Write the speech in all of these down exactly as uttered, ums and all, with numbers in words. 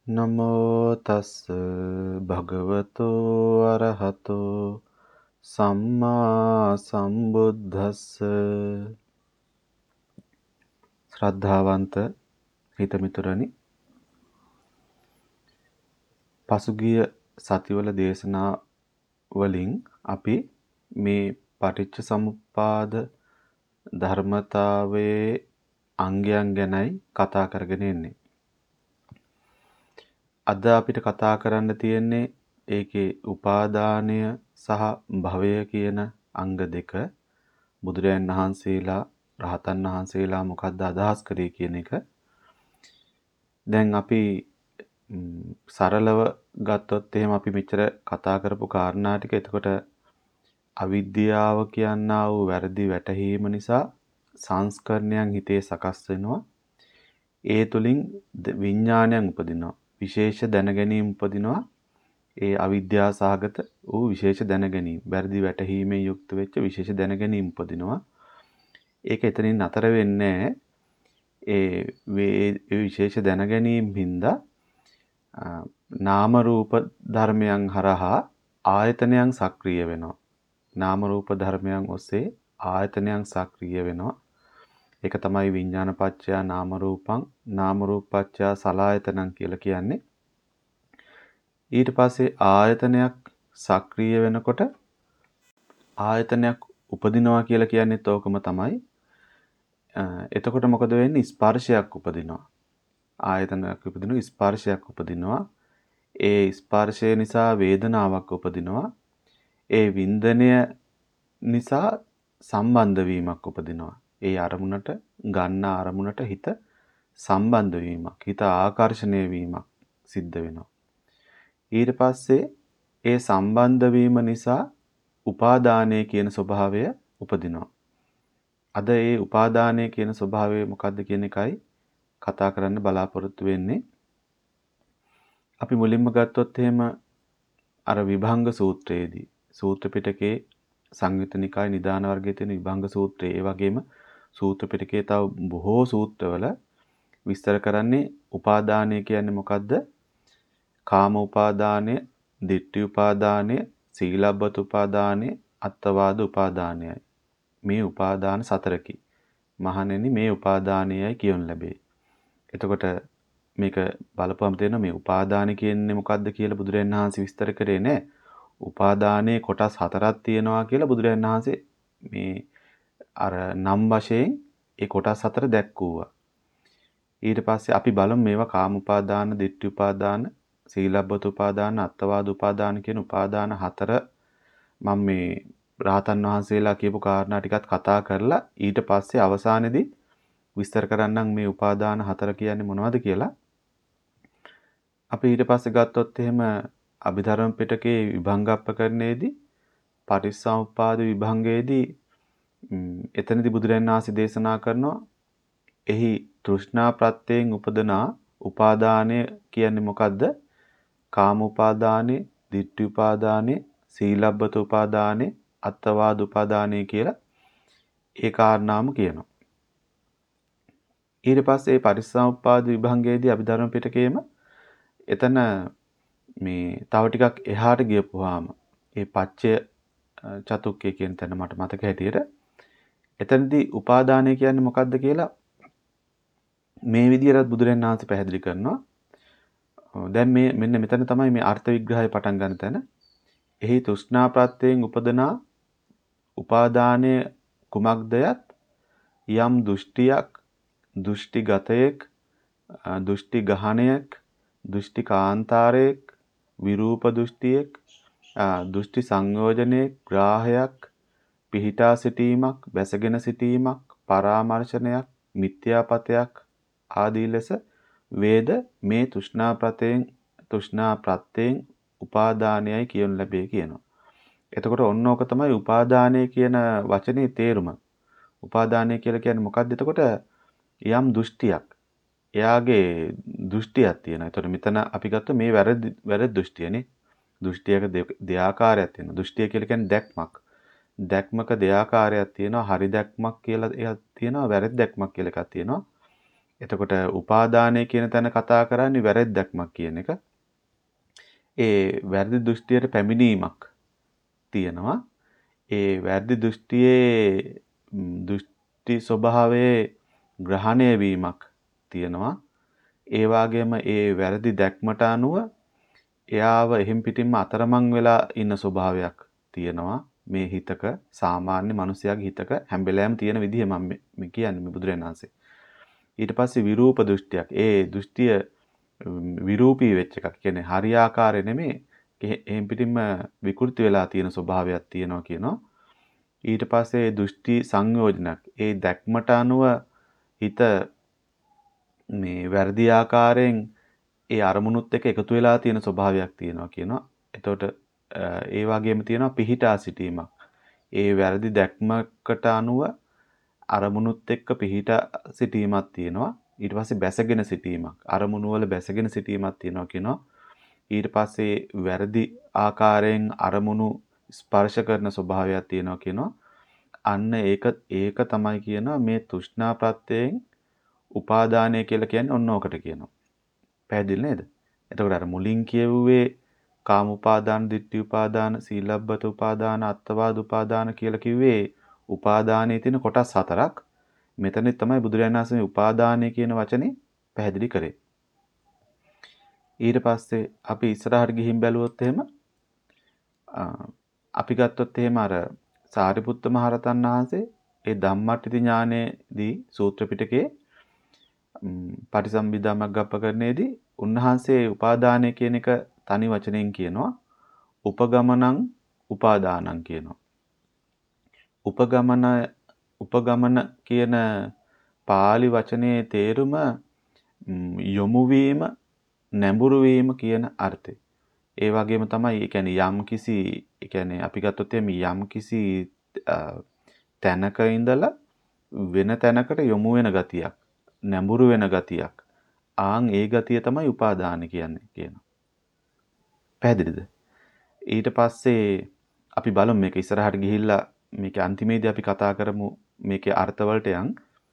නමෝ තස් භගවතෝ අරහතෝ සම්මා සම්බුද්දස්ස. ශ්‍රද්ධාවන්ත හිතමිතුරනි, පසුගිය සතිවල දේශනා වලින් අපි මේ පටිච්ච සමුප්පාද ධර්මතාවයේ අංගයන් ගැනයි කතා කරගෙන ඉන්නේ. අද අපිට කතා කරන්න තියෙන්නේ ඒකේ උපාදානය සහ භවය කියන අංග දෙක. බුදුරයන් වහන්සේලා රහතන් වහන්සේලා මොකද්ද අදහස් කරේ කියන එක. දැන් අපි සරලව ගත්තොත් එහෙම අපි මෙච්චර කතා කරපු කාරණා ටික එතකොට අවිද්‍යාව කියනා වූ වැරදි වැටහීම නිසා සංස්කරණයන් හිතේ සකස් වෙනවා. ඒ තුලින් විඥානයන් උපදිනවා. විශේෂ දැනගැනීම් උපදිනවා. ඒ අවිද්‍යා සහගත වූ විශේෂ දැනගැනීම්, වැරදි වැටහීමෙන් යුක්ත වෙච්ච විශේෂ දැනගැනීම් උපදිනවා. ඒක එතනින් නතර වෙන්නේ ඒ විශේෂ දැනගැනීම් හින්දා නාම රූප ධර්මයන් හරහා ආයතනයන් සක්‍රිය වෙනවා. නාම රූප ධර්මයන් ඔස්සේ ආයතනයන් සක්‍රිය වෙනවා. ඒක තමයි විඥාන පත්‍යා නාම රූපං නාම රූප පත්‍යා සලආයතනං කියලා කියන්නේ. ඊට පස්සේ ආයතනයක් සක්‍රිය වෙනකොට ආයතනයක් උපදිනවා කියලා කියන්නේත් ඕකම තමයි. එතකොට මොකද වෙන්නේ? ස්පර්ශයක් උපදිනවා. ආයතනයක් උපදිනවා, ස්පර්ශයක් උපදිනවා. ඒ ස්පර්ශය නිසා වේදනාවක් උපදිනවා. ඒ වින්දනය නිසා සම්බන්ධ වීමක් උපදිනවා. ඒ අරමුණට ගන්න අරමුණට හිත සම්බන්ධ වීමක්, හිත ආකර්ෂණය වීමක් සිද්ධ වෙනවා. ඊට පස්සේ ඒ සම්බන්ධ වීම නිසා උපාදානය කියන ස්වභාවය උපදිනවා. අද ඒ උපාදානය කියන ස්වභාවය මොකක්ද කියන එකයි කතා කරන්න බලාපොරොත්තු වෙන්නේ. අපි මුලින්ම ගත්තොත් එහෙම අර විභංග සූත්‍රයේදී සූත්‍ර පිටකේ සංයුත්ත නිකාය නිදාන වර්ගයේ තියෙන විභංග සූත්‍රය, ඒ වගේම සූත්‍ර පිටකේ තව බොහෝ සූත්‍රවල විස්තර කරන්නේ උපාදානය කියන්නේ මොකද්ද? කාම උපාදානය, ditthi උපාදානය, සීලබ්බත උපාදානය, අත්තවාද උපාදානයයි. මේ උපාදාන සතරකි. මහණෙනි මේ උපාදානයයි කියොන් ලැබේ. එතකොට මේක බලපුවම තේරෙනවා මේ උපාදාන කියන්නේ මොකද්ද කියලා බුදුරජාණන් වහන්සේ විස්තර කරේ නෑ. උපාදානයේ කොටස් හතරක් තියෙනවා කියලා බුදුරජාණන් වහන්සේ මේ අර නම් වශයෙන් ඒ කොටස් හතර දැක්වුවා. ඊට පස්සේ අපි බලමු මේවා කාම උපාදාන, ditthi උපාදාන, සීලබ්බත උපාදාන, අත්තවාද උපාදාන කියන උපාදාන හතර මම මේ රහතන් වහන්සේලා කියපු කාරණා ටිකත් කතා කරලා ඊට පස්සේ අවසානයේදී විස්තර කරන්නම් මේ උපාදාන හතර කියන්නේ මොනවද කියලා. අපි ඊට පස්සේ ගත්තොත් එහෙම අභිධර්ම පිටකේ විභංගප්පකරණයේදී පටිච්චසමුප්පාද විභංගයේදී එතනදී බුදුරජාණන් වහන්සේ දේශනා කරනවා එහි තෘෂ්ණා ප්‍රත්‍යයෙන් උපදනා උපාදානය කියන්නේ මොකද්ද? කාම උපාදානේ, ditthi උපාදානේ, සීලබ්බත උපාදානේ, අත්තවාද උපාදානේ කියලා ඒ කාරණාම කියනවා. ඊට පස්සේ මේ පටිච්චසමුප්පාද විභංගයේදී අභිධර්ම පිටකයේම එතන මේ තව ටිකක් එහාට ගියපුවාම ඒ පච්චය චතුක්කය කියන තැන මට මතක හැටියට එතනදී උපාදානය කියන්නේ මොකද්ද කියලා මේ විදිහට බුදුරජාණන් වහන්සේ පැහැදිලි කරනවා. දැන් මේ මෙන්න මෙතන තමයි මේ අර්ථ විග්‍රහය පටන් ගන්න තැන. එහි තෘෂ්ණා ප්‍රත්‍යයෙන් උපදනා උපාදානය කුමක්දයත් යම් දෘෂ්ටියක්, දෘෂ්ටිගතයෙක්, දෘෂ්ටි ගහණයක්, දෘෂ්ටි කාන්තාරයක්, විරූප දෘෂ්ටියක්, දෘෂ්ටි සංයෝජනයක්, ග්‍රාහයක්, පිහිටා සිටීමක්, බැසගෙන සිටීමක්, පරාමර්ශනයක්, මිත්‍යාපතයක් ආදී ලෙස වේද මේ තෘෂ්ණා ප්‍රත්‍යයෙන් තෘෂ්ණා ප්‍රත්‍යයෙන් උපාදානයයි කියනු ලැබේ කියනවා. එතකොට ඔන්න ඕක තමයි උපාදානය කියන වචනේ තේරුම. උපාදානය කියලා කියන්නේ මොකක්ද? එතකොට යම් දෘෂ්ටියක්, එයාගේ දෘෂ්ටියක් තියෙනවා. එතකොට මෙතන අපි ගත්ත මේ වැරදි වැරදි දෘෂ්ටියනේ. දෘෂ්ටියක දෙආකාරයක් තියෙනවා. දෘෂ්ටිය කියලා කියන්නේ දැක්මක්. දැක්මක දෙආකාරයක් තියෙනවා. හරි දැක්මක් කියලා එකක් තියෙනවා, වැරදි දැක්මක් කියලා එකක් තියෙනවා. එතකොට උපාදානය කියන තැන කතා කරන්නේ වැරැද්දක්මක් කියන එක. ඒ වැරදි දෘෂ්ටියට පැමිණීමක් තියෙනවා. ඒ වැරදි දෘෂ්ටියේ දෘෂ්ටි ස්වභාවයේ ග්‍රහණය වීමක් තියෙනවා. ඒ වගේම ඒ වැරදි දැක්මට අනුව එයාව එහෙම් පිටින්ම අතරමං වෙලා ඉන්න ස්වභාවයක් තියෙනවා. මේ හිතක සාමාන්‍ය මිනිසයාගේ හිතක හැම වෙලාවෙම තියෙන විදිහ මම මේ කියන්නේ මේ බුදුරජාණන් වහන්සේ. ඊට පස්සේ විරූප දෘෂ්ටියක්. ඒ දෘෂ්ටිය විරූපී වෙච්ච එකක්. කියන්නේ හරියාකාරය නෙමෙයි. එහෙම් පිටින්ම විකෘති වෙලා තියෙන ස්වභාවයක් තියෙනවා කියනවා. ඊට පස්සේ දෘෂ්ටි සංයෝජනක්. ඒ දැක්මට අනුව හිත මේ වැරදි ආකාරයෙන් ඒ අරමුණුත් එක්ක එකතු වෙලා තියෙන ස්වභාවයක් තියෙනවා කියනවා. එතකොට ඒ වගේම තියෙනවා පිහිටා සිටීමක්. ඒ වැරදි දැක්මකට අනුව අරමුණුත් එක්ක පිහිටා සිටීමක් තියෙනවා. ඊට පස්සේ බැසගෙන සිටීමක්. අරමුණු වල බැසගෙන සිටීමක් තියෙනවා කියනවා. ඊට පස්සේ වැරදි ආකාරයෙන් අරමුණු ස්පර්ශ කරන ස්වභාවයක් තියෙනවා කියනවා. අන්න ඒක ඒක තමයි කියනවා මේ තෘෂ්ණා ප්‍රත්‍යයෙන් උපාදානය කියලා කියන්නේ ඔන්න ඕකට කියනවා. පැහැදිලි නේද? එතකොට අර මුලින් කියුවේ කාම උපාදාන, ditthi උපාදාන, සීලබ්බත උපාදාන, අත්තවාද උපාදාන කියලා කිව්වේ උපාදානයේ තියෙන කොටස් හතරක්. මෙතන තමයි බුදුරජාණන් වහන්සේ උපාදානය කියන වචනේ පැහැදිලි කරේ. ඊට පස්සේ අපි ඉස්සරහට ගිහින් බැලුවොත් එහෙම අපි ගත්තොත් එහෙම අර සාරිපුත්ත මහරතන් වහන්සේ ඒ ධම්මට්ඨිති ඥානයේදී සූත්‍ර පිටකේ පටිසම්භිදා මග්ගප්පකරණයේදී උන්වහන්සේ උපාදානය කියන එක තනි වචනෙන් කියනවා. උපගමනං උපාදානං කියනවා. උපගමන උපගමන කියන පාලි වචනේ තේරුම යොමු වීම, නැඹුරු වීම කියන අර්ථය. ඒ වගේම තමයි ඒ කියන්නේ යම් කිසි ඒ කියන්නේ අපි ගත්තොත් යම් කිසි තැනක ඉඳලා වෙන තැනකට යොමු වෙන ගතියක්, නැඹුරු වෙන ගතියක්. ආන් ඒ ගතිය තමයි උපාදාන කියන්නේ කියනවා. පැහැදිලිද? ඊට පස්සේ අපි බලමු මේක ඉස්සරහට ගිහිල්ලා මේකේ අන්තිමේදී අපි කතා කරමු මේකේ අර්ථවලට යන්.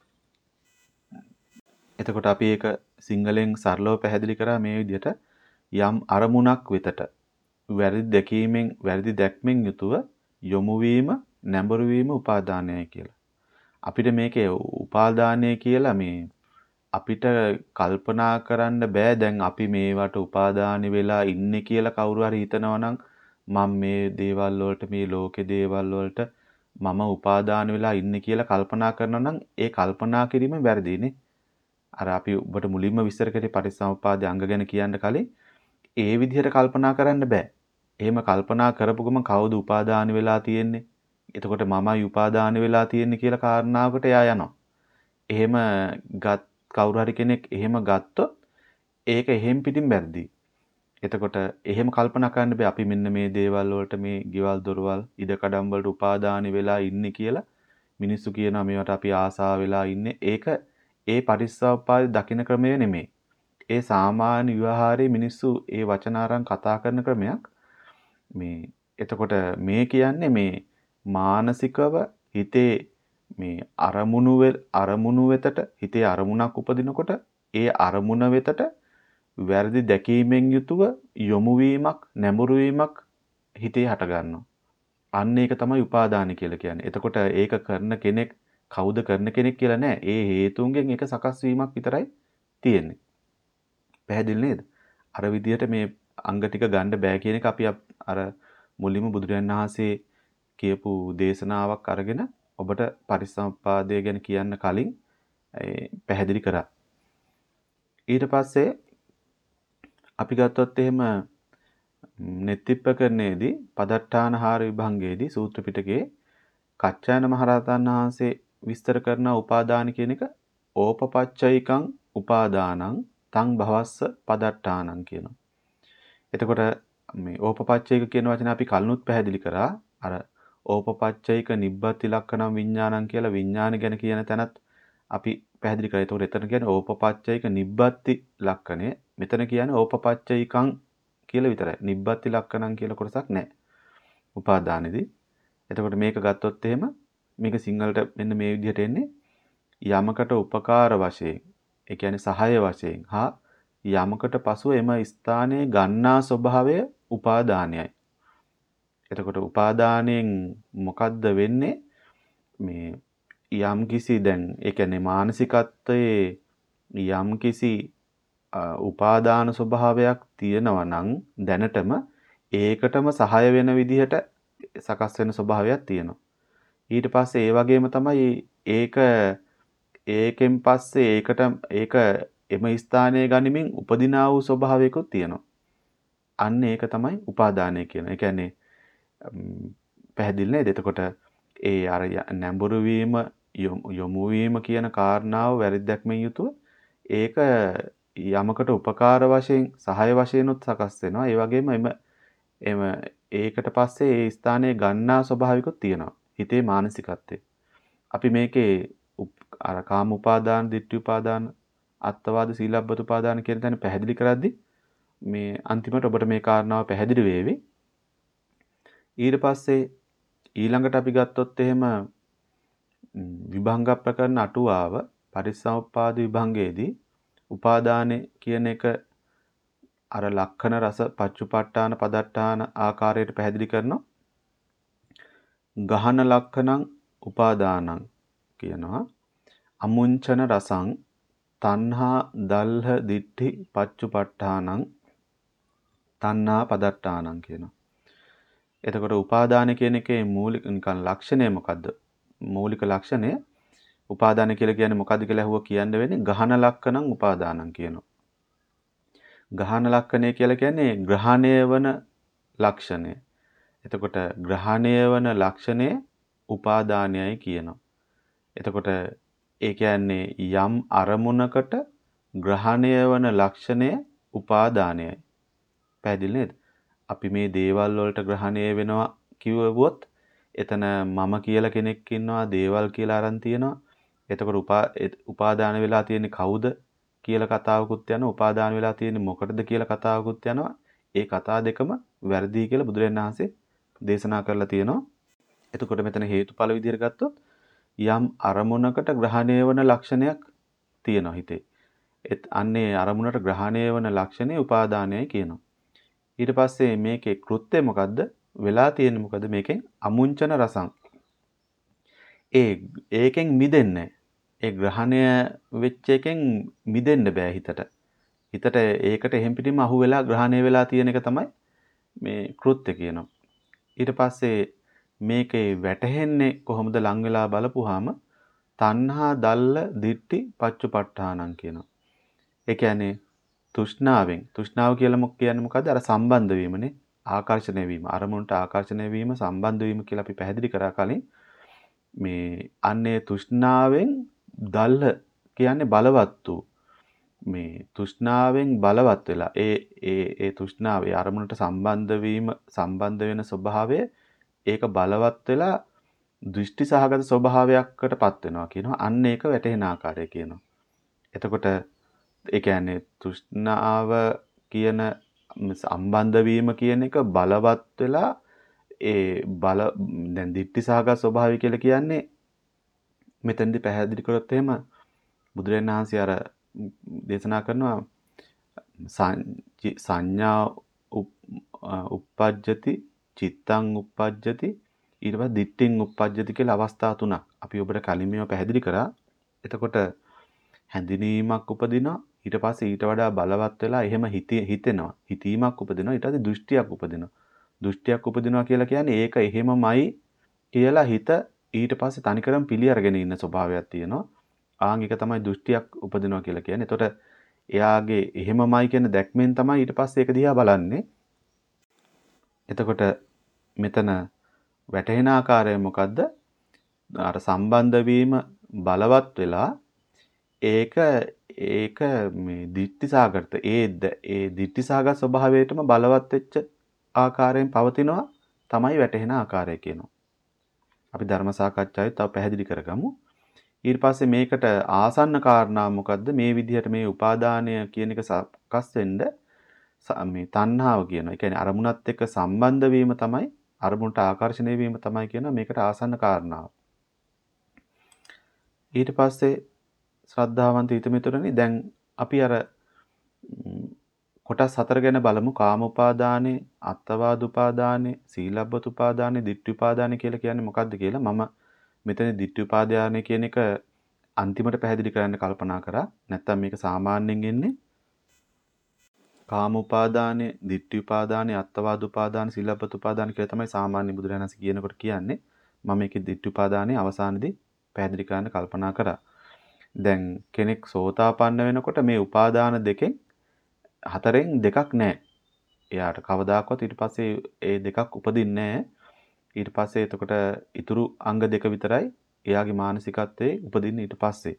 එතකොට අපි ඒක සිංහලෙන් සරලව පැහැදිලි කරා මේ විදිහට යම් අරමුණක් වෙතට වැරදි දැකීමෙන් වැරදි දැක්මෙන් යුතුව යොමු වීම, නැඹුරු වීම උපාදානයයි කියලා. අපිට මේකේ උපාදානය කියලා මේ අපිට කල්පනා කරන්න බෑ දැන් අපි මේවට උපාදානි වෙලා ඉන්නේ කියලා කවුරු හරි හිතනවා නම් මම මේ දේවල් වලට මේ ලෝකේ දේවල් වලට මම උපාදාන වෙලා ඉන්නේ කියලා කල්පනා කරනවා නම් ඒ කල්පනා කිරීම වැරදිනේ. අර අපි ඔබට මුලින්ම විස්තර කරේ පටිච්චසමුප්පාදයේ අංග ගැන කියන්න කලින් ඒ විදිහට කල්පනා කරන්න බෑ. එහෙම කල්පනා කරපු ගමන් කවුද උපාදාන වෙලා තියෙන්නේ? එතකොට මමයි උපාදාන වෙලා තියෙන්නේ කියලා කාරණාවකට එයා යනවා. එහෙම ගත් කවුරු හරි කෙනෙක් එහෙම ගත්තොත් ඒක එහෙම් පිටින් වැරදි. එතකොට එහෙම කල්පනා කරන්න බෑ අපි මෙන්න මේ දේවල් වලට මේ ගෙවල් දොරවල් ඉඩකඩම් වලට උපාදානි වෙලා ඉන්නේ කියලා මිනිස්සු කියනවා මේවට අපි ආසාව වෙලා ඉන්නේ. ඒක ඒ පටිච්චසමුප්පාදේ දකින්න ක්‍රමය නෙමෙයි. ඒ සාමාන්‍ය ව්‍යවහාරයේ මිනිස්සු ඒ වචන අරන් කතා කරන ක්‍රමයක්. මේ එතකොට මේ කියන්නේ මේ මානසිකව හිතේ මේ අරමුණු අරමුණු වෙතට හිතේ අරමුණක් උපදිනකොට ඒ අරමුණ වෙතට වැරදි දැකීමෙන් යුතුව යොමු වීමක්, නැඹුරු වීමක් හිතේ හට ගන්නවා. අන්න ඒක තමයි උපාදාන කියලා කියන්නේ. එතකොට ඒක කරන කෙනෙක් කවුද කරන කෙනෙක් කියලා නෑ. ඒ හේතුන්ගෙන් ඒක සකස් වීමක් විතරයි තියෙන්නේ. පැහැදිලි නේද? අර විදිහට මේ අංග ටික ගන්න බෑ කියන එක අපි අර මුලින්ම බුදුරජාණන් වහන්සේ කියපු දේශනාවක් අරගෙන ඔබට පරිසම්පාදය ගැන කියන්න කලින් පැහැදිලි කරා. ඊට පස්සේ අපි ගත්තොත් එහෙම නෙත්තිප්පකරණයේදී පදට්ඨානහාර විභංගයේදී සූත්‍ර පිටකේ කච්චායන මහරහතන් වහන්සේ විස්තර කරන උපාදාන කියන එක ඕපපච්චයිකං උපාදානං තං භවස්ස පදට්ඨානං කියනවා. එතකොට මේ ඕපපච්චයික කියන වචන අපි කලිනුත් පැහැදිලි කරා. අර ඕපපච්චයික නිබ්බති ලක්ෂණම් විඥානං කියලා විඥාන ගැන කියන තැනත් අපි පැහැදිලි කරා. ඒතකොට එතන කියන්නේ ඕපපච්චයික නිබ්බති ලක්ෂණය. මෙතන කියන්නේ ඕපපච්චයිකං කියලා විතරයි. නිබ්බති ලක්ෂණං කියලා කොටසක් නැහැ. උපාදානෙදී. එතකොට මේක ගත්තොත් එහෙම මේක සිංහලට මෙන්න මේ විදිහට එන්නේ යමකට උපකාර වශයෙන් ඒ කියන්නේ සහාය වශයෙන් හා යමකට පසුව එම ස්ථානයේ ගන්නා ස්වභාවය උපාදානයයි. එතකොට උපාදානයෙන් මොකද්ද වෙන්නේ? මේ යම්කිසි දැන් ඒ කියන්නේ මානසිකත්වයේ යම්කිසි උපාදාන ස්වභාවයක් තියෙනවා නම් දැනටම ඒකටම සහාය වෙන විදිහට සකස් වෙන ස්වභාවයක් තියෙනවා. ඊට පස්සේ ඒ වගේම තමයි ඒක ඒකෙන් පස්සේ ඒකට ඒක එම ස්ථානයේ ගනිමින් උපදිනා වූ ස්වභාවයකුත් තියෙනවා. අන්න ඒක තමයි උපාදානය කියන. ඒ කියන්නේ පැහැදිලි නේද? එතකොට ඒ අර නැඹුරු වීම යොමු වීම කියන කාරණාව වැරද්දක්මෙන් යුතුව ඒක යමකට උපකාර වශයෙන් සහාය වශයෙන්ුත් සකස් වෙනවා. ඒ වගේම එම එම ඒකට පස්සේ ඒ ස්ථානයේ ගන්නා ස්වභාවිකුත් තියෙනවා. හිතේ මානසිකත්වයේ. අපි මේකේ අර කාම උපාදාන, ditthi උපාදාන, අත්වාද, සීලබ්බත උපාදාන කියන තැන පැහැදිලි කරද්දී මේ අන්තිමට ඔබට මේ කාරණාව පැහැදිලි වේවි. ඊට පස්සේ ඊළඟට අපි ගත්තොත් එහෙම විභංග ප්‍රකරණ අටුවාව පටිච්චසමුප්පාද විභංගයේදී උපාදානෙ කියන එක අර ලක්ෂණ රස පච්චුපට්ඨාන පදට්ඨාන ආකාරයට පැහැදිලි කරනවා. ගහන ලක්ෂණං උපාදානං කියනවා. අමුංචන රසං තණ්හා දල්හ දිට්ඨි පච්චුපට්ඨානං තණ්හා පදට්ඨානං කියනවා. එතකොට උපාදාන කියන එකේ මූලික නිකන් ලක්ෂණය මොකද්ද? මූලික ලක්ෂණය උපාදාන කියලා කියන්නේ මොකද්ද කියලා අහුව කියන්න වෙන්නේ ගහන ලක්ෂණං උපාදානං කියනවා. ගහන ලක්ෂණය කියලා කියන්නේ ග්‍රහණය වන ලක්ෂණය. එතකොට ග්‍රහණය වන ලක්ෂණය උපාදානයයි කියනවා. එතකොට ඒ කියන්නේ යම් අරමුණකට ග්‍රහණය වන ලක්ෂණය උපාදානයයි. පැහැදිලි නේද? අපි මේ දේවල් වලට ග්‍රහණය වෙනවා කිව්වොත් එතන මම කියලා කෙනෙක් ඉන්නවා, දේවල් කියලා අරන් තියෙනවා. එතකොට උපාදාන වෙලා තියෙන්නේ කවුද කියලා කතාවකුත් යනවා. උපාදාන වෙලා තියෙන්නේ මොකටද කියලා කතාවකුත් යනවා. ඒ කතා දෙකම වැරදි කියලා බුදුරජාණන් වහන්සේ දේශනා කරලා තියෙනවා. එතකොට මෙතන හේතුඵල විදිහට ගත්තොත් යම් අරමුණකට ග්‍රහණය වන ලක්ෂණයක් තියෙනවා හිතේ. ඒත් අන්නේ අරමුණට ග්‍රහණය වන ලක්ෂණේ උපාදානයයි කියනවා. ඊට පස්සේ මේකේ කෘත්‍යය මොකද්ද? වෙලා තියෙන්නේ මොකද? මේකෙන් අමුංචන රසං. ඒ ඒකෙන් මිදෙන්නේ. ඒ ග්‍රහණය වෙච්ච එකෙන් මිදෙන්න බෑ හිතට. හිතට ඒකට එහෙම් පිටින්ම අහු වෙලා ග්‍රහණය වෙලා තියෙන එක තමයි මේ කෘත්‍ය කියනවා. ඊට පස්සේ මේකේ වැටහෙන්නේ කොහොමද ලං වෙලා බලපුවාම තණ්හා දල්ල දිට්ටි පච්චුපට්ඨානං කියනවා. ඒ කියන්නේ තෘෂ්ණාවෙන් තෘෂ්ණාව කියලා මොක කියන්නේ මොකද්ද? අර සම්බන්ධ වීමනේ. ආකර්ෂණය වීම. අරමුණට ආකර්ෂණය වීම, සම්බන්ධ වීම කියලා අපි පැහැදිලි කරා කලින්. මේ අන්නේ තෘෂ්ණාවෙන් දල්ල කියන්නේ බලවත් වූ මේ තෘෂ්ණාවෙන් බලවත් වෙලා ඒ ඒ ඒ තෘෂ්ණාවේ අරමුණට සම්බන්ධ වීම සම්බන්ධ වෙන ස්වභාවය ඒක බලවත් වෙලා දෘෂ්ටි සහගත ස්වභාවයකටපත් වෙනවා කියනවා. අන්න ඒක වැටෙන ආකාරය කියනවා. එතකොට ඒ කියන්නේ තෘෂ්ණාව කියන සම්බන්ධ වීම කියන එක බලවත් වෙලා ඒ බල දැන් දිට්ඨි සහගත ස්වභාවය කියලා කියන්නේ මෙතෙන්දි පැහැදිලි කරොත් එහෙම බුදුරජාණන් වහන්සේ අර දේශනා කරනවා සංඥා උප්පජ්ජති චිත්තං උප්පජ්ජති ඊට පස්සේ දිට්ඨින් උප්පජ්ජති කියලා අවස්ථා තුනක් අපි ඔබට කලින් මේවා පැහැදිලි කරා. එතකොට හැඳිනීමක් උපදිනවා. ඊට පස්සේ ඊට වඩා බලවත් වෙලා එහෙම හිතෙනවා. හිතීමක් උපදිනවා. ඊට පස්සේ දෘෂ්ටියක් උපදිනවා. දෘෂ්ටියක් උපදිනවා කියලා කියන්නේ ඒක එහෙමමයි කියලා හිත ඊට පස්සේ තනිකරම පිළි අරගෙන ඉන්න ස්වභාවයක් තියෙනවා. ආන් එක තමයි දෘෂ්ටියක් උපදිනවා කියලා කියන්නේ. එතකොට එයාගේ එහෙමමයි කියන දැක්මෙන් තමයි ඊට පස්සේ ඒක දිහා බලන්නේ. එතකොට මෙතන වැටහෙන ආකාරය මොකද්ද? අර සම්බන්ධ වීම බලවත් වෙලා ඒක ඒක මේ දිට්ඨි සාගත ඒ ඒ දිට්ඨි සාගත ස්වභාවයටම බලවත් වෙච්ච ආකාරයෙන් පවතිනවා තමයි වැටහෙන ආකාරය කියනවා. අපි ධර්ම සාකච්ඡාවේ තව පැහැදිලි කරගමු. ඊට පස්සේ මේකට ආසන්න කාරණා මොකද්ද? මේ විදිහට මේ උපාදානය කියන එක සකස් වෙන්න මේ තණ්හාව කියනවා. ඒ කියන්නේ අරමුණත් එක්ක සම්බන්ධ වීම තමයි අරමුණට ආකර්ෂණය වීම තමයි කියනවා මේකට ආසන්න කාරණාව. ඊට පස්සේ ශ්‍රද්ධාවන්ත හිතමිතුරනි දැන් අපි අර කොටස් හතර ගැන බලමු. කාම උපාදානේ, අත්තවාද උපාදානේ, සීලබ්බත උපාදානේ, ditthi උපාදානේ කියලා කියන්නේ මොකක්ද කියලා මම මෙතන ditthi උපාදානේ කියන එක අන්තිමට පැහැදිලි කරන්න කල්පනා කරා. නැත්තම් මේක සාමාන්‍යයෙන් එන්නේ කාම උපාදානේ, ditthi උපාදානේ, අත්තවාද උපාදානේ, සීලබ්බත උපාදානේ කියලා තමයි සාමාන්‍ය බුදුරජාණන්සේ කියනකොට කියන්නේ. මම මේකේ ditthi උපාදානේ අවසානයේදී පැහැදිලි කරන්න කල්පනා කරා. දැන් කෙනෙක් සෝතාපන්න වෙනකොට මේ උපාදාන දෙකෙන් හතරෙන් දෙකක් නැහැ. එයාට කවදාකවත් ඊට පස්සේ ඒ දෙකක් උපදින්නේ නැහැ. ඊට පස්සේ එතකොට ඉතුරු අංග දෙක විතරයි එයාගේ මානසිකත්වයේ උපදින්නේ ඊට පස්සේ.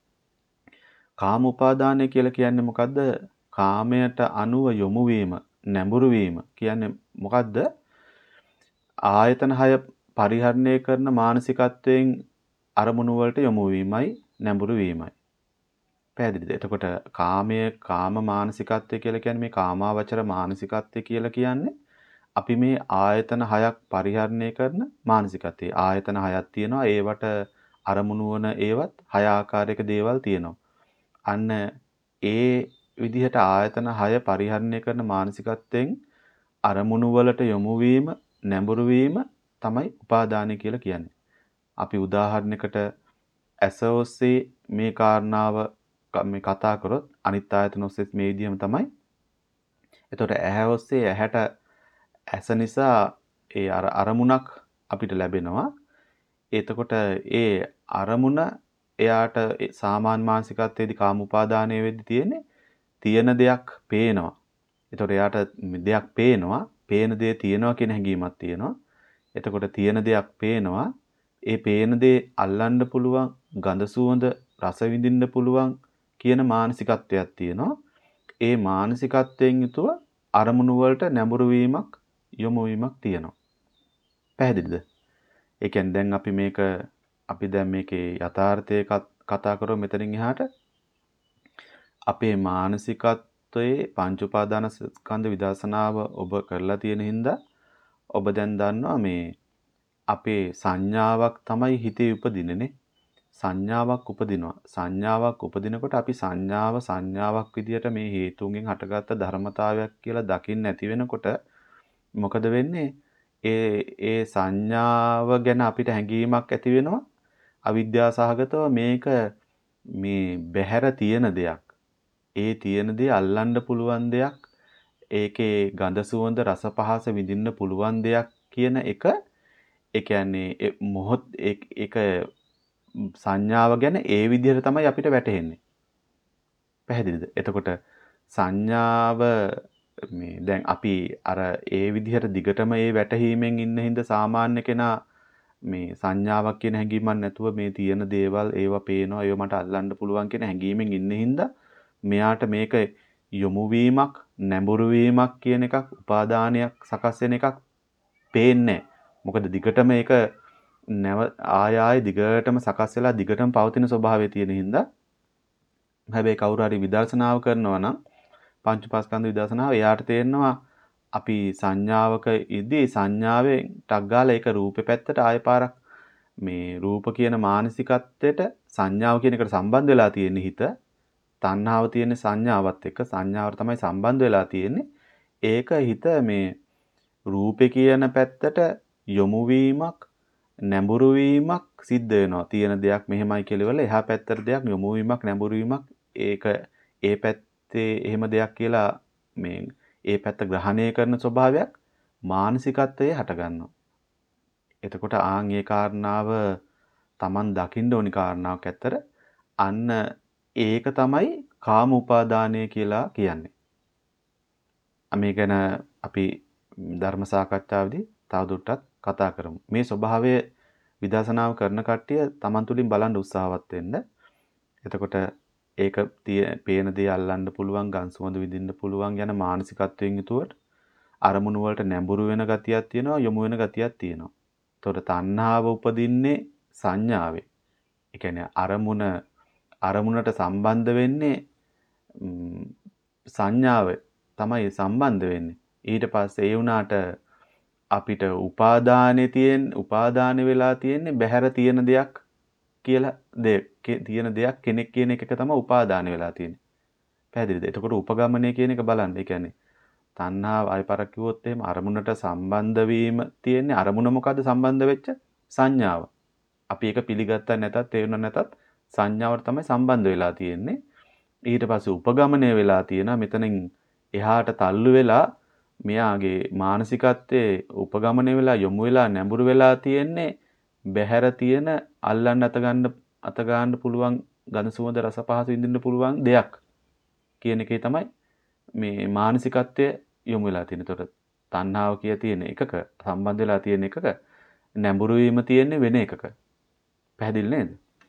කාම උපාදානය කියලා කියන්නේ මොකද්ද? කාමයට අනුව යොමු වීම, නැඹුරු වීම කියන්නේ මොකද්ද? ආයතන හය පරිහරණය කරන මානසිකත්වයෙන් අරමුණු වලට යොමු වීමයි, නැඹුරු වීමයි. පැහැදිලිද? එතකොට කාමයේ කාම මානසිකත්වය කියලා කියන්නේ මේ කාමාවචර මානසිකත්වය කියලා කියන්නේ අපි මේ ආයතන හයක් පරිහරණය කරන මානසිකත්වය. ආයතන හයක් තියෙනවා. ඒවට අරමුණු වන ඒවත් හය ආකාරයක දේවල් තියෙනවා. අන්න ඒ විදිහට ආයතන හය පරිහරණය කරන මානසිකත්වයෙන් අරමුණු වලට යොමු වීම, නැඹුරු වීම තමයි උපාදානය කියලා කියන්නේ. අපි උදාහරණයකට ඇස ඔස්සේ මේ කාරණාව මේ කතා කරොත් අනිත් ආයතන ඔස්සේ මේ විදිහම තමයි. එතකොට ඇහැ ඔස්සේ ඇහැට ඇස නිසා ඒ අර අරමුණක් අපිට ලැබෙනවා. එතකොට ඒ අරමුණ එයාට සාමාන්‍ය මානසිකත්වයේදී කාම උපාදානයේ වෙද්දී තියෙන්නේ තියෙන දෙයක් පේනවා. එතකොට එයාට දෙයක් පේනවා, පේන දේ තියෙනවා කියන හැඟීමක් තියෙනවා. එතකොට තියෙන දෙයක් පේනවා, ඒ පේන දේ අල්ලන්න පුළුවන්, ගඳ සුවඳ රස විඳින්න පුළුවන් කියන මානසිකත්වයක් තියෙනවා. ඒ මානසිකත්වයෙන් යුතුව අරමුණු වලට නැඹුරු වීමක්, යොමු වීමක් තියෙනවා. පැහැදිලිද? ඒ කියන්නේ දැන් අපි මේක අපි දැන් මේකේ යථාර්ථය කතා කරමු මෙතනින් එහාට. අපේ මානසිකත්වයේ පංච උපාදාන ස්කන්ධ විදර්ශනාව ඔබ කරලා තියෙන හින්දා ඔබ දැන් දන්නවා මේ අපේ සංඥාවක් තමයි හිතේ උපදිනනේ. සංඥාවක් උපදිනවා. සංඥාවක් උපදිනකොට අපි සංඥාව සංඥාවක් විදියට මේ හේතුන්ගෙන් හටගත්ත ධර්මතාවයක් කියලා දකින්න නැති වෙනකොට මොකද වෙන්නේ? ඒ ඒ සංඥාව ගැන අපිට හැඟීමක් ඇති වෙනවා. අවිද්‍යාව සහගතව මේක මේ බැහැර තියෙන දෙයක්. ඒ තියෙන දේ අල්ලන්න පුළුවන් දෙයක්. ඒකේ ගඳ සුවඳ රස පහස විඳින්න පුළුවන් දෙයක් කියන එක ඒ කියන්නේ මොහොත් ඒක සංඥාව ගැන ඒ විදිහට තමයි අපිට වැටහෙන්නේ. පැහැදිලිද? එතකොට සංඥාව මේ දැන් අපි අර ඒ විදිහට දිගටම ඒ වැටහීමෙන් ඉන්න හින්දා සාමාන්‍ය කෙනා මේ සංඥාවක් කියන හැඟීමක් නැතුව මේ තියෙන දේවල් ඒවා පේනවා ඒවා මට අල්ලන්න පුළුවන් කියන හැඟීමෙන් ඉන්න හින්දා මෙයාට මේක යොමු වීමක් නැඹුරු වීමක් කියන එකක් උපාදානයක් සකස් වෙන එකක් පේන්නේ. මොකද දිගටම ඒක නැව ආය ආය දිගටම සකස් වෙලා දිගටම පවතින ස්වභාවය තියෙන හින්දා හැබැයි කවුරු හරි විදර්ශනාව කරනවා නම් පංචපාස්කන්ධ විදර්ශනාව එයාට තේරෙනවා අපි සංඥාවක ඉදී සංඥාවෙන් ටක් ගාලා ඒක රූපේ පැත්තට ආය පාරක් මේ රූප කියන මානසිකත්වයට සංඥාව කියන එකට සම්බන්ධ වෙලා තියෙන හිත තණ්හාව තියෙන සංඥාවත් එක්ක සංඥාවට තමයි සම්බන්ධ වෙලා තියෙන්නේ. ඒක හිත මේ රූපේ කියන පැත්තට යොමු වීමක් නැඹුරු වීමක් සිද්ධ වෙනවා. තියෙන දෙයක් මෙහෙමයි කියලා වල එහා පැත්තට දෙයක් යොමු වීමක් නැඹුරු වීමක් ඒක ඒ පැත්තේ එහෙම දෙයක් කියලා මේ ඒ පැත්ත ග්‍රහණය කරන ස්වභාවයක් මානසිකත්වයේ හට ගන්නවා. එතකොට ආන් ඒ කාරණාව Taman දකින්න ඕනි කාරණාවක් ඇත්තට අන්න ඒක තමයි කාම උපාදානය කියලා කියන්නේ. මේ ගැන අපි ධර්ම සාකච්ඡාවේදී තවදුරටත් කතා කරමු. මේ ස්වභාවය විදර්ශනාව කරන කට්ටිය Taman තුලින් බලන්න උත්සාහවත් වෙන්න. එතකොට ඒක පේන දේ අල්ලන්න පුළුවන්, ගන්සුවඳ විඳින්න පුළුවන් යන මානසිකත්වයෙන් යුතුවට අරමුණු වලට නැඹුරු වෙන ගතියක් තියෙනවා, යොමු වෙන ගතියක් තියෙනවා. එතකොට තණ්හාව උපදින්නේ සංඥාවේ. ඒ කියන්නේ අරමුණ අරමුණට සම්බන්ධ වෙන්නේ සංඥාව තමයි සම්බන්ධ වෙන්නේ. ඊට පස්සේ ඒ වුණාට අපිට උපාදානේ තියෙන උපාදානේ වෙලා තියෙන්නේ බහැර තියෙන දෙයක් කියලා දෙයක් තියෙන දෙයක් කෙනෙක් කියන එක තමයි උපාදාන වෙලා තියෙන්නේ. පැහැදිලිද? එතකොට උපගමනය කියන එක බලන්න. ඒ කියන්නේ තණ්හාව අයපරක් කිව්වොත් එහෙම අරමුණට සම්බන්ධ වීම තියෙන්නේ අරමුණ මොකද්ද සම්බන්ධ වෙච්ච සංඥාව. අපි ඒක පිළිගත්තා නැතත් තේරුණා නැතත් සංඥාවට තමයි සම්බන්ධ වෙලා තියෙන්නේ. ඊට පස්සේ උපගමනය වෙලා තියෙනවා මෙතනින් එහාට තල්ලු වෙලා මෙයාගේ මානසිකත්වයේ උපගමනය වෙලා යොමු වෙලා නැඹුරු වෙලා තියෙන්නේ බහැර තියෙන අල්ලන්න අත ගන්න අත ගන්න පුළුවන් ගඳ සුවඳ රස පහස විඳින්න පුළුවන් දෙයක් කියන එකේ තමයි මේ මානසිකත්වය යොමු වෙලා තියෙන. ඒතකොට තණ්හාව කිය තියෙන එකක සම්බන්ධ වෙලා තියෙන එකක නැඹුරු වීම තියෙන්නේ වෙන එකක. පැහැදිලි නේද?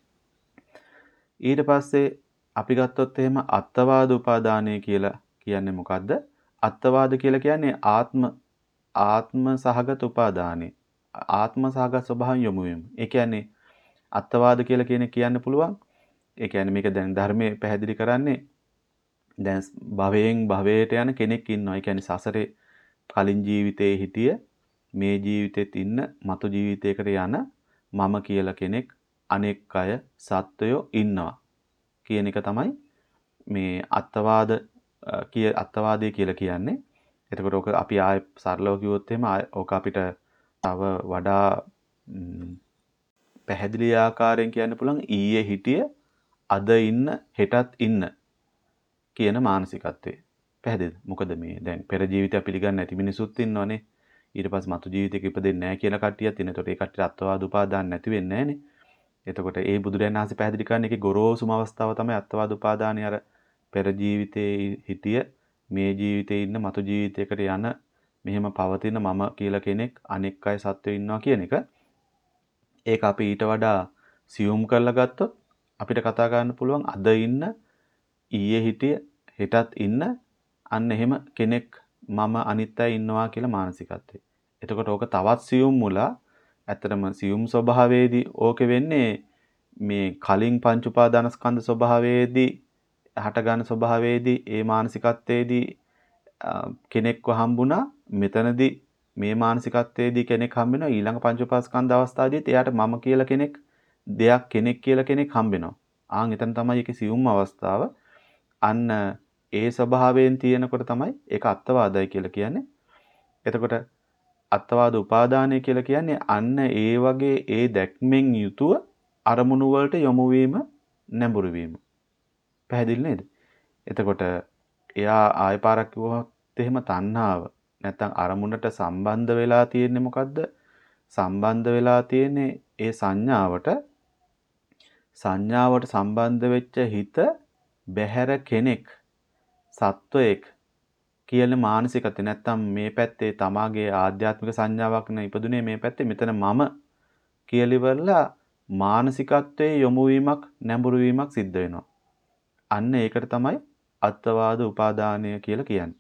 ඊට පස්සේ අපි ගත්තොත් එහෙම අත්වාද උපාදානය කියලා කියන්නේ මොකද්ද? අත්වාද කියලා කියන්නේ ආත්ම ආත්ම සහගත උපාදානය. ආත්ම සහගත ස්වභාවයෙන් යොමු වීම. ඒ කියන්නේ අත්වාද කියලා කියන කියන්න පුළුවන්. ඒ කියන්නේ මේක දැන් ධර්මයේ පැහැදිලි කරන්නේ දැන් භවයෙන් භවයට යන කෙනෙක් ඉන්නවා. ඒ කියන්නේ සසරේ කලින් ජීවිතේ හිටිය මේ ජීවිතෙත් ඉන්න මතු ජීවිතයකට යන මම කියලා කෙනෙක් අනෙක් අය සත්වයෝ ඉන්නවා කියන එක තමයි මේ අත්වාද කිය අත්වාදය කියලා කියන්නේ. එතකොට ඔක අපි ආයෙ සරලව කිව්වොත් එහෙම ඕක අපිට තව වඩා පැහැදිලි ආකාරයෙන් කියන්න පුළුවන් ඊයේ හිටිය අද ඉන්න හෙටත් ඉන්න කියන මානසිකත්වය. පැහැදිලිද? මොකද මේ දැන් පෙර ජීවිතය පිළිගන්නේ නැති මිනිසුත් ඉන්නවනේ. ඊට පස්සේ මතු ජීවිතයක ඉපදෙන්නේ නැහැ කියලා කට්ටියක් ඉන්න. එතකොට ඒ කට්ටියට අත්වාද උපාදාන නැති වෙන්නේ නැහනේ. එතකොට ඒ බුදුරජාණන් වහන්සේ පැහැදිලි කරන්නේ ඒකේ ගොරෝසුම අවස්ථාව තමයි අත්වාද උපාදානය. අර පෙර ජීවිතේ හිටිය මේ ජීවිතේ ඉන්න මතු ජීවිතයකට යන මෙහෙම පවතින මම කියලා කෙනෙක් අනෙක් අය සත්වයෝ ඉන්නවා කියන එක. ඒක අපි ඊට වඩා සියුම් කරලා ගත්තොත් අපිට කතා කරන්න පුළුවන් අද ඉන්න ඊයේ හිටිය හෙටත් ඉන්න අන්න එහෙම කෙනෙක් මම අනිත් අය ඉන්නවා කියලා මානසිකත්වය. එතකොට ඕක තවත් සියුම් මුලා ඇත්තටම සියුම් ස්වභාවයේදී ඕකේ වෙන්නේ මේ කලින් පංච උපාදානස්කන්ධ ස්වභාවයේදී හට ගන්න ස්වභාවයේදී ඒ මානසිකත්වයේදී කෙනෙක්ව හම්බුණා. මෙතනදී මේ මානසිකත්වයේදී කෙනෙක් හම්බ වෙනවා. ඊළඟ පංච උපාදානස්කන්ධ අවස්ථාවේදීත් එයාට මම කියලා කෙනෙක් දෙයක් කෙනෙක් කියලා කෙනෙක් හම්බ වෙනවා. ආන් එතන තමයි ඒකේ සියුම් අවස්ථාව. අන්න ඒ ස්වභාවයෙන් තියෙනකොට තමයි ඒක අත්වාදයි කියලා කියන්නේ. එතකොට අත්වාද උපාදානය කියලා කියන්නේ අන්න ඒ වගේ ඒ දැක්මෙන් යුතුව අරමුණු වලට යොමු වීම නැඹුරු වීම. පැහැදිලි නේද? එතකොට එයා ආය පාරක් කිව්වොත් එහෙම තණ්හාව නැත්තම් අරමුණට සම්බන්ධ වෙලා තියෙන්නේ මොකද්ද? සම්බන්ධ වෙලා තියෙන්නේ ඒ සංඥාවට සංඥාවට සම්බන්ධ වෙච්ච හිත බහැර කෙනෙක් සත්වයක් කියන මානසිකත්වය. නැත්තම් මේ පැත්තේ තමාගේ ආධ්‍යාත්මික සංඥාවක් න ඉපදුනේ මේ පැත්තේ මෙතන මම කියලා ඉවරලා මානසිකත්වයේ යොමු වීමක් නැඹුරු වීමක් සිද්ධ වෙනවා. අන්න ඒකට තමයි අත්වාද උපාදානය කියලා කියන්නේ.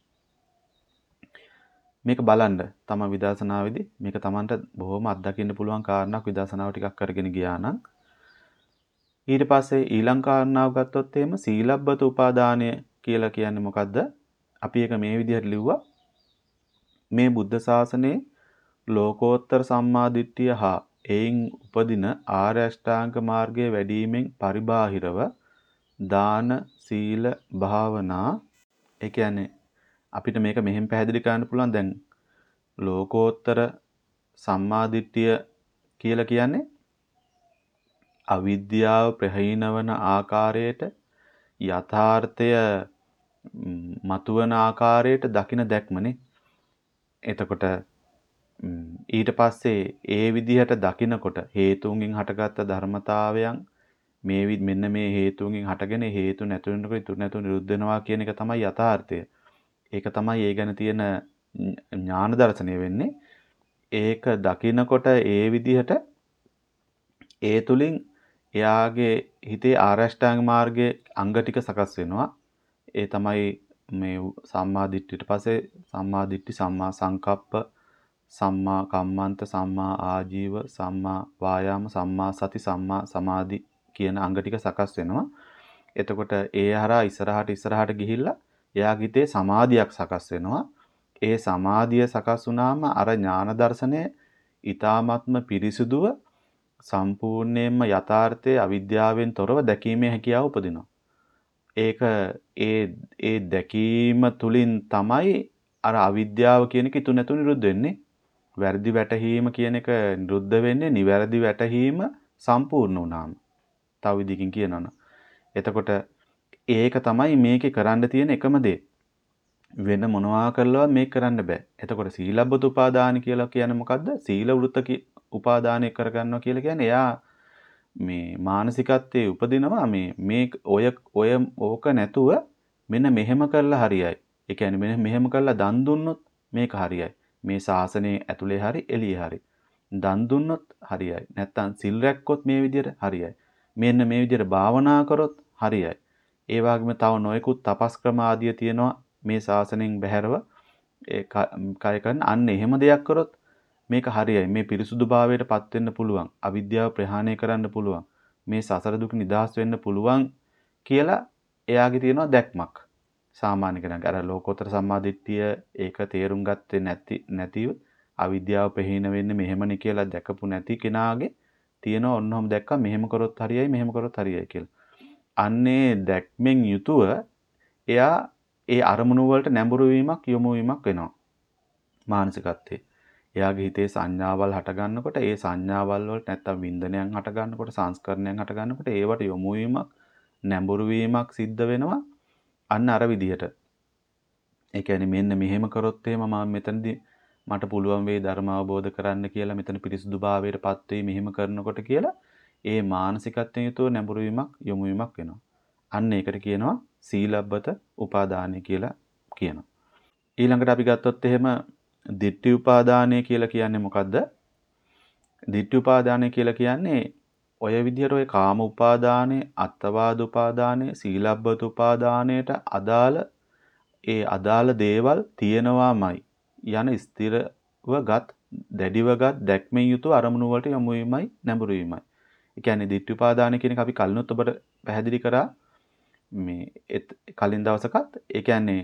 මේක බලන්න තම විදර්ශනාවේදී මේක Tamanට බොහොම අත්දකින්න පුළුවන් කාරණාවක්. විදර්ශනාව ටිකක් කරගෙන ගියා නම් ඊට පස්සේ ඊළඟ කාරණාව ගත්තොත් එහෙම සීලබ්බත උපාදානය කියලා කියන්නේ මොකද්ද? අපි ඒක මේ විදිහට ලිව්වා. මේ බුද්ධ ශාසනයේ ලෝකෝත්තර සම්මාදිට්ඨිය හා එයින් උපදින ආර්ය අෂ්ටාංග මාර්ගයේ වැඩිමෙන් පරිබාහිරව දාන සීල භාවනා. ඒ කියන්නේ අපිට මේක මෙහෙම පැහැදිලි කරන්න පුළුවන්. දැන් ලෝකෝත්තර සම්මාදිට්ඨිය කියලා කියන්නේ අවිද්‍යාව ප්‍රහීනවන ආකාරයට යථාර්ථය මතුවන ආකාරයට දකින දැක්මනේ. එතකොට ඊට පස්සේ ඒ විදිහට දකිනකොට හේතුන්ගෙන් හටගත්ත ධර්මතාවයන් මේ මෙන්න මේ හේතුන්ගෙන් හටගෙන හේතු නැතු වෙනකොට ඉතුරු නැතු නිරුද්ධ වෙනවා කියන එක තමයි යථාර්ථය. ඒක තමයි ඒ ගැන තියෙන ඥාන දර්ශනය වෙන්නේ. ඒක දකිනකොට ඒ විදිහට ඒ තුලින් එයාගේ හිතේ ආරෂ්ඨාංග මාර්ගයේ අංග ටික සකස් වෙනවා. ඒ තමයි මේ සම්මා දිට්ඨියට පස්සේ සම්මා දිට්ඨි සම්මා සංකප්ප සම්මා කම්මන්ත සම්මා ආජීව සම්මා වායාම සම්මා සති සම්මා සමාධි කියන අංග ටික සකස් වෙනවා. එතකොට ඒ හරහා ඉස්සරහට ඉස්සරහට ගිහිල්ලා එයාගේ හිතේ සමාධියක් සකස් වෙනවා. ඒ සමාධිය සකස් වුණාම අර ඥාන දර්ශනය ඊ타ත්ම පිරිසුදුව සම්පූර්ණයෙන්ම යථාර්ථයේ අවිද්‍යාවෙන් තොරව දැකීමේ හැකියාව උපදිනවා. ඒක ඒ ඒ දැකීම තුලින් තමයි අර අවිද්‍යාව කියන එක ඉතු නැතු නිරුද්ධ වෙන්නේ. වැරදි වැටහීම කියන එක නිරුද්ධ වෙන්නේ නිවැරදි වැටහීම සම්පූර්ණ වුණාම. තව විදිහකින් කියනවනම්. එතකොට ඒක තමයි මේකේ කරන්න තියෙන එකම දේ. වෙන මොනවා කළාවත් මේක කරන්න බෑ. එතකොට සීලබ්බත උපාදාන කියලා කියන්නේ මොකද්ද? සීල වෘත උපාදානය කරගන්නවා කියලා කියන්නේ එයා මේ මානසිකත්වයේ උපදිනවා මේ මේ ඔය ඔය ඕක නැතුව මෙන්න මෙහෙම කරලා හරියයි. ඒ කියන්නේ මෙන්න මෙහෙම කරලා දන් දුන්නොත් මේක හරියයි. මේ ශාසනයේ ඇතුලේ හරි එළියේ හරි. දන් දුන්නොත් හරියයි. නැත්තම් සිල් රැක්කොත් මේ විදිහට හරියයි. මෙන්න මේ විදිහට භාවනා කරොත් හරියයි. ඒ වගේම තව නොයෙකුත් තපස් ක්‍රම ආදිය තියෙනවා මේ ශාසනයෙන් බැහැරව ඒ කය කරන අන්න එහෙම දෙයක් කරොත් මේක හරියයි. මේ පිරිසුදු භාවයට පත් වෙන්න පුළුවන්. අවිද්‍යාව ප්‍රහාණය කරන්න පුළුවන්. මේ සසර දුක නිදහස් වෙන්න පුළුවන් කියලා එයාගේ තියෙනවා දැක්මක්. සාමාන්‍ය කෙනෙක් අර ලෝකෝත්තර සම්මාදිට්ඨිය ඒක තේරුම් ගත්තේ නැති නැතිව අවිද්‍යාව ප්‍රහීන වෙන්නේ මෙහෙමනේ කියලා දැකපු නැති කෙනාගේ තියෙන ඔන්නෝම දැක්කා මෙහෙම කරොත් හරියයි මෙහෙම කරොත් හරියයි කියලා. අන්නේ දැක්මෙන් යුතුව එයා ඒ අරමුණු වලට නැඹුරු වීමක් යොමු වීමක් වෙනවා. මානසිකත්වයේ. එයාගේ හිතේ සංඥාවල් හට ගන්නකොට ඒ සංඥාවල් වලට නැත්තම් වින්දනයන් හට ගන්නකොට සංස්කරණයන් හට ගන්නකොට ඒවට යොමු වීමක් නැඹුරු වීමක් සිද්ධ වෙනවා. අන්න අර විදිහට. ඒ කියන්නේ මෙන්න මෙහෙම කරොත් එහෙම මම මෙතනදී මට පුළුවන් වෙයි ධර්ම අවබෝධ කරන්න කියලා මෙතන පිරිසුදු භාවයට පත් වෙයි මෙහෙම කරනකොට කියලා ඒ මානසිකත්වයෙන් යුතුව නැඹුරු වීමක් යොමු වීමක් වෙනවා. අන්න ඒකට කියනවා සීලබ්බත උපාදානය කියලා කියනවා. ඊළඟට අපි ගත්තොත් එහෙම ditthi උපාදානය කියලා කියන්නේ මොකද්ද? ditthi උපාදානය කියලා කියන්නේ ඔය විදිහට ඔය කාම උපාදානය, අත්වාද උපාදානය, සීලබ්බත උපාදානයට අදාළ ඒ අදාළ දේවල් තියෙනවාමයි යන ස්ථිරව ගත් දැඩිව ගත් දැක්මෙන් යුතු අරමුණු වලට යොමු වීමයි නැඹුරු වීමයි. ඒ කියන්නේ ditthi උපාදානය කියන එක අපි කලිනුත් ඔබට පැහැදිලි කරා මේ කලින් දවසකත්. ඒ කියන්නේ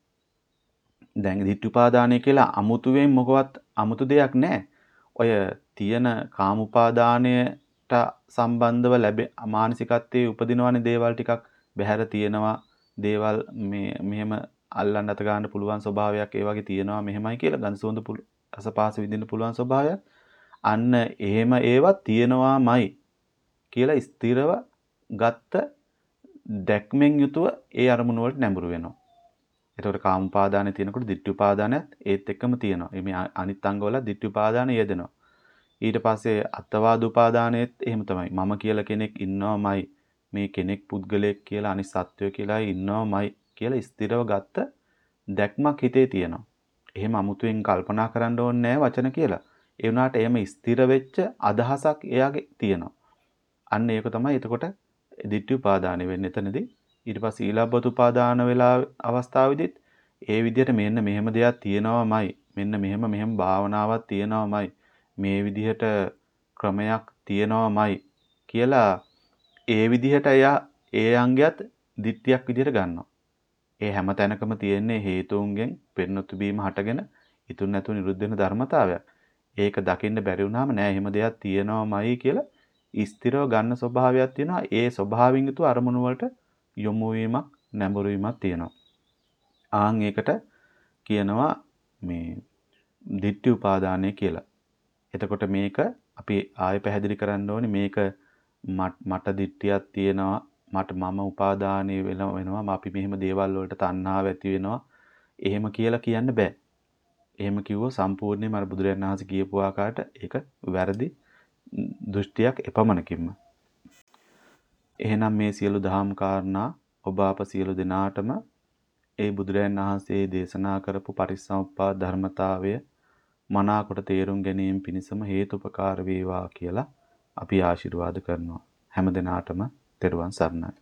දැන් ditthi උපාදානය කියලා අමුතුවෙන් මොකවත් අමුතු දෙයක් නැහැ. ඔය තියෙන කාම උපාදානයට සම්බන්ධව ලැබෙ මානසිකත්වයේ උපදිනවනේ දේවල් ටිකක් බැහැර තියෙනවා. දේවල් මේ මෙහෙම අල්ලන්න අත ගන්න පුළුවන් ස්වභාවයක් ඒ වගේ තියෙනවා මෙහෙමයි කියලා ගඳ සුවඳ රසපාස විඳින්න පුළුවන් ස්වභාවයක්. අන්න එහෙම ඒවා තියෙනවාමයි කියලා ස්ථිරව ගත්ත දැක්මෙන් යුතුව ඒ අරමුණු වලට නැඹුරු වෙනවා. එතකොට කාම උපාදානය තියෙනකොට ditthi උපාදානයත් ඒත් එක්කම තියෙනවා. මේ අනිත් අංගවල ditthi උපාදානය යෙදෙනවා. ඊට පස්සේ අත්වාද උපාදානයත් එහෙම තමයි. මම කියලා කෙනෙක් ඉන්නවමයි. මේ කෙනෙක් පුද්ගලයෙක් කියලා අනිත් සත්වය කියලා ඉන්නවමයි කියලා ස්ථිරව ගත්ත දැක්මක් හිතේ තියෙනවා. එහෙම අමුතුවෙන් කල්පනා කරන්න ඕනේ නැහැ වචන කියලා. ඒ වුණාට එහෙම ස්ථිර වෙච්ච අදහසක් එයාගේ තියෙනවා. අන්න ඒක තමයි එතකොට ditthi උපාදානෙ වෙන්නේ එතනදී. ඊට පස්සේ සීලබ්බත උපාදාන වෙලා අවස්ථාවේදීත් ඒ විදිහට මෙන්න මෙහෙම දෙයක් තියෙනවමයි. මෙන්න මෙහෙම මෙහෙම භාවනාවක් තියෙනවමයි. මේ විදිහට ක්‍රමයක් තියෙනවමයි කියලා ඒ විදිහට එයා ඒ අංගයත් ditthියක් විදිහට ගන්නවා. ඒ හැම තැනකම තියෙන්නේ හේතුන්ගෙන් පෙරණතු බීම හටගෙන ඉතුරු නැතු නිරුද්ධ වෙන ධර්මතාවයක්. ඒක දකින්න බැරි වුණාම නෑ එහෙම දෙයක් තියෙනවමයි කියලා ස්ථිරව ගන්න ස්වභාවයක් තියෙනවා. ඒ ස්වභාවයෙන් යුතු අරමුණු වලට යොමු වීමක් නැඹුරු වීමක් තියෙනවා. ආන් ඒකට කියනවා මේ ditthi උපාදානය කියලා. එතකොට මේක අපි ආයෙ පැහැදිලි කරන්න ඕනේ මේක මට ditthියක් තියෙනවා මට මම උපාදානය වෙනවා අපි මෙහෙම දේවල් වලට තණ්හාව ඇති වෙනවා එහෙම කියලා කියන්න බෑ. එහෙම කිව්වොත් සම්පූර්ණයෙන්ම අර බුදුරජාණන් වහන්සේ කියපු ආකාරයට ඒක වැරදි දෘෂ්ටියක් එපමණකින්ම. එහෙනම් මේ සියලු දහම් කාරණා ඔබ අප සියලු දෙනාටම ඒ බුදුරජාණන් වහන්සේ දේශනා කරපු පටිච්චසමුප්පාද ධර්මතාවය මනාකොට තේරුම් ගැනීම පිණිසම හේතුපකාර වේවා කියලා අපි ආශිර්වාද කරනවා. හැම දිනාටම තෙරුවන් සරණයි.